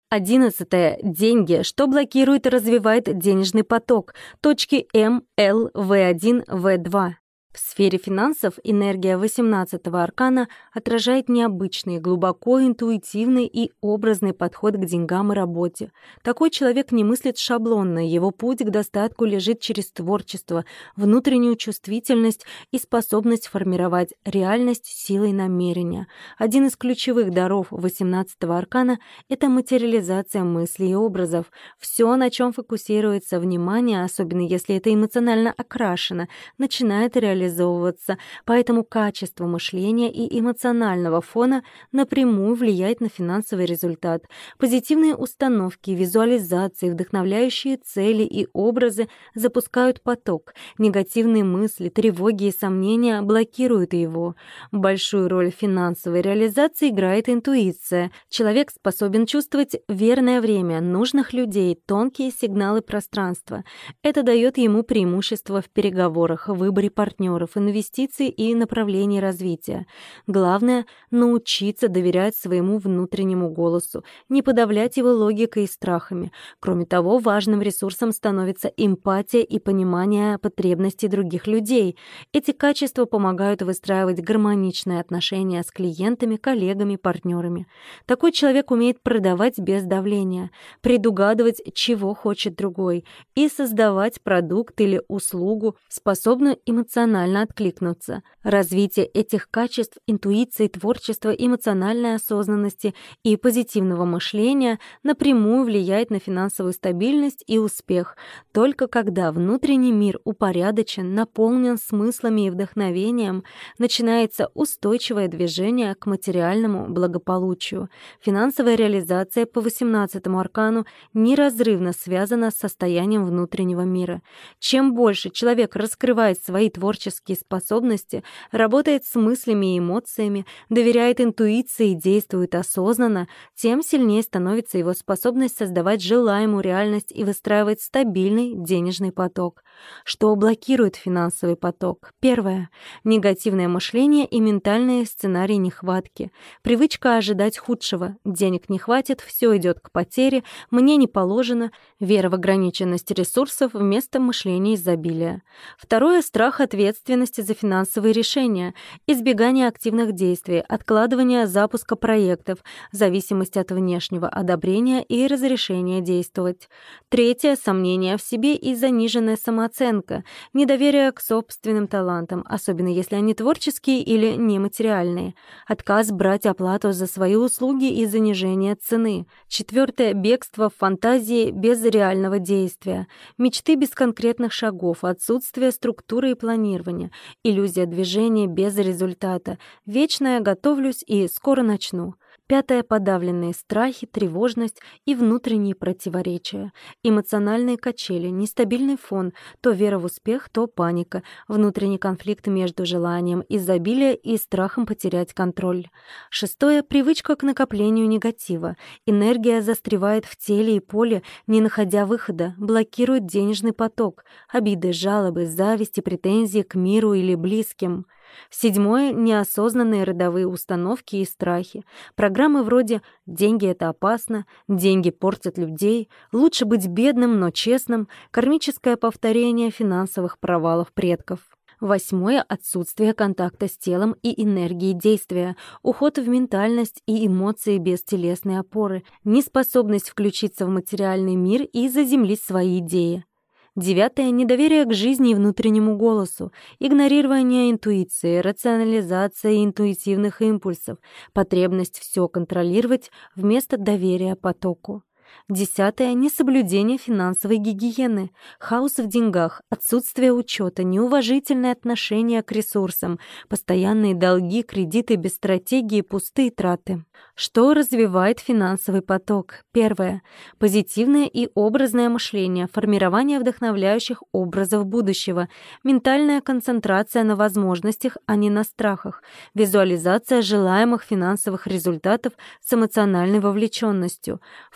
11. Деньги. Что блокирует и развивает денежный поток? Точки М, Л, В1, В2. В сфере финансов энергия 18-го аркана отражает необычный, глубоко интуитивный и образный подход к деньгам и работе. Такой человек не мыслит шаблонно, его путь к достатку лежит через творчество, внутреннюю чувствительность и способность формировать реальность силой намерения. Один из ключевых даров 18-го аркана — это материализация мыслей и образов. Все, на чем фокусируется внимание, особенно если это эмоционально окрашено, начинает реализовываться, поэтому качество мышления и эмоционального фона напрямую влияет на финансовый результат. Позитивные установки, визуализации, вдохновляющие цели и образы запускают поток. Негативные мысли, тревоги и сомнения блокируют его. Большую роль в финансовой реализации играет интуиция. Человек способен чувствовать верное время, нужных людей, тонкие сигналы пространства. Это дает ему преимущество в переговорах, выборе партнеров, инвестиций и направлений развития. Главное — научиться доверять своему внутреннему голосу, не подавлять его логикой и страхами. Кроме того, важным ресурсом становится эмпатия и понимание потребностей других людей. Эти качества помогают выстраивать гармоничные отношения с клиентами, коллегами, партнерами. Такой человек умеет продавать без давления, предугадывать, чего хочет другой, и создавать продукт или услугу, способную эмоционально откликнуться. Развитие этих качеств — интуиции, творчества, эмоциональной осознанности и позитивного мышления — напрямую влияет на финансовую стабильность и успех. Только когда внутренний мир упорядочен, наполнен смыслами и вдохновением, начинается устойчивое движение к материальному благополучию. Финансовая реализация по 18-му аркану неразрывно связана с состоянием внутреннего мира. Чем больше человек раскрывает свои творческие способности, работает с мыслями и эмоциями, доверяет интуиции и действует осознанно, тем сильнее становится его способность создавать желаемую реальность и выстраивать стабильный денежный поток. Что блокирует финансовый поток? Первое. Негативное мышление и ментальные сценарии нехватки. Привычка ожидать худшего. Денег не хватит, все идет к потере, мне не положено. Вера в ограниченность ресурсов вместо мышления изобилия. Второе. Страх ответственности за финансовые решения, избегание активных действий, откладывание запуска проектов, зависимость от внешнего одобрения и разрешения действовать. Третье. Сомнения в себе и заниженная самооценка, недоверие к собственным талантам, особенно если они творческие или нематериальные, отказ брать оплату за свои услуги и занижение цены. Четвертое. Бегство в фантазии без реального действия, мечты без конкретных шагов, отсутствие структуры и планирования, иллюзия движения без результата, вечное «готовлюсь» и «скоро начну». Пятое. Подавленные страхи, тревожность и внутренние противоречия. Эмоциональные качели, нестабильный фон, то вера в успех, то паника, внутренний конфликт между желанием изобилия и страхом потерять контроль. Шестое. Привычка к накоплению негатива. Энергия застревает в теле и поле, не находя выхода, блокирует денежный поток. Обиды, жалобы, зависть и претензии к миру или близким. Седьмое. Неосознанные родовые установки и страхи. Программы вроде «деньги — это опасно», «деньги портят людей», «лучше быть бедным, но честным», кармическое повторение финансовых провалов предков. Восьмое. Отсутствие контакта с телом и энергией действия, уход в ментальность и эмоции без телесной опоры, неспособность включиться в материальный мир и заземлить свои идеи. Девятое. Недоверие к жизни и внутреннему голосу, игнорирование интуиции, рационализация интуитивных импульсов, потребность все контролировать вместо доверия потоку. Десятое. Несоблюдение финансовой гигиены, хаос в деньгах, отсутствие учета, неуважительное отношение к ресурсам, постоянные долги, кредиты без стратегии, пустые траты. Что развивает финансовый поток? Первое. Позитивное и образное мышление, формирование вдохновляющих образов будущего, ментальная концентрация на возможностях, а не на страхах, визуализация желаемых финансовых результатов с эмоциональной вовлеченностью. Второе.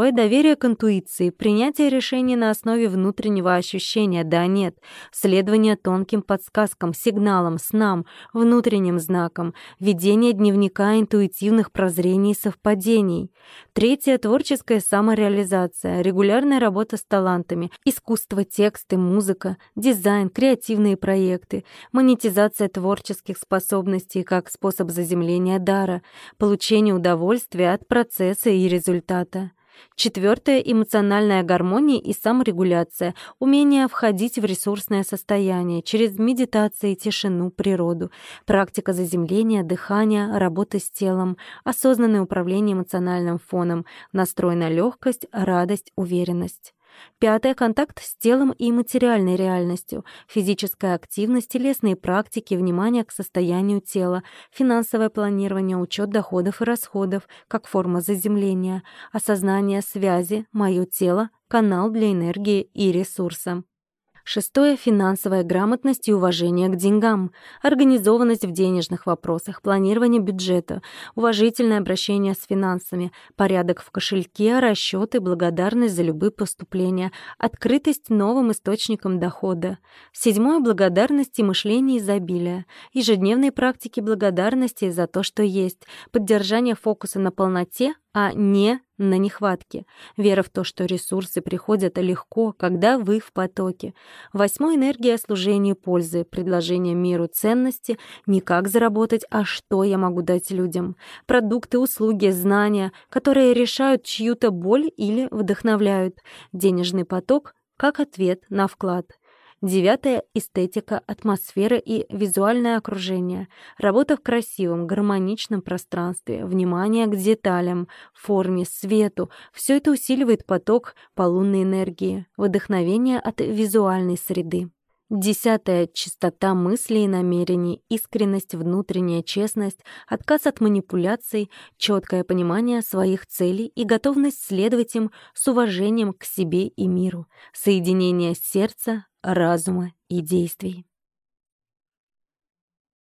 Второе — доверие к интуиции, принятие решений на основе внутреннего ощущения «да-нет», следование тонким подсказкам, сигналам, снам, внутренним знакам, ведение дневника интуитивных прозрений и совпадений. Третье — творческая самореализация, регулярная работа с талантами, искусство, тексты, музыка, дизайн, креативные проекты, монетизация творческих способностей как способ заземления дара, получение удовольствия от процесса и результата. Четвертое — эмоциональная гармония и саморегуляция, умение входить в ресурсное состояние через медитацию, тишину, природу, практика заземления, дыхания, работа с телом, осознанное управление эмоциональным фоном, настрой на легкость, радость, уверенность. Пятое — контакт с телом и материальной реальностью, физическая активность, телесные практики, внимание к состоянию тела, финансовое планирование, учет доходов и расходов, как форма заземления, осознание связи, мое тело, канал для энергии и ресурса. Шестое — финансовая грамотность и уважение к деньгам, организованность в денежных вопросах, планирование бюджета, уважительное обращение с финансами, порядок в кошельке, расчеты, благодарность за любые поступления, открытость новым источникам дохода. Седьмое — благодарность и мышление изобилия, ежедневные практики благодарности за то, что есть, поддержание фокуса на полноте, а не на нехватке. Вера в то, что ресурсы приходят легко, когда вы в потоке. Восьмое — энергия служения пользы, предложение миру ценности, не как заработать, а что я могу дать людям. Продукты, услуги, знания, которые решают чью-то боль или вдохновляют. Денежный поток как ответ на вклад. Девятое — эстетика, атмосфера и визуальное окружение. Работа в красивом, гармоничном пространстве, внимание к деталям, форме, свету. Все это усиливает поток по лунной энергии, вдохновение от визуальной среды. Десятое — чистота мыслей и намерений, искренность, внутренняя честность, отказ от манипуляций, четкое понимание своих целей и готовность следовать им с уважением к себе и миру, соединение сердца, разума и действий.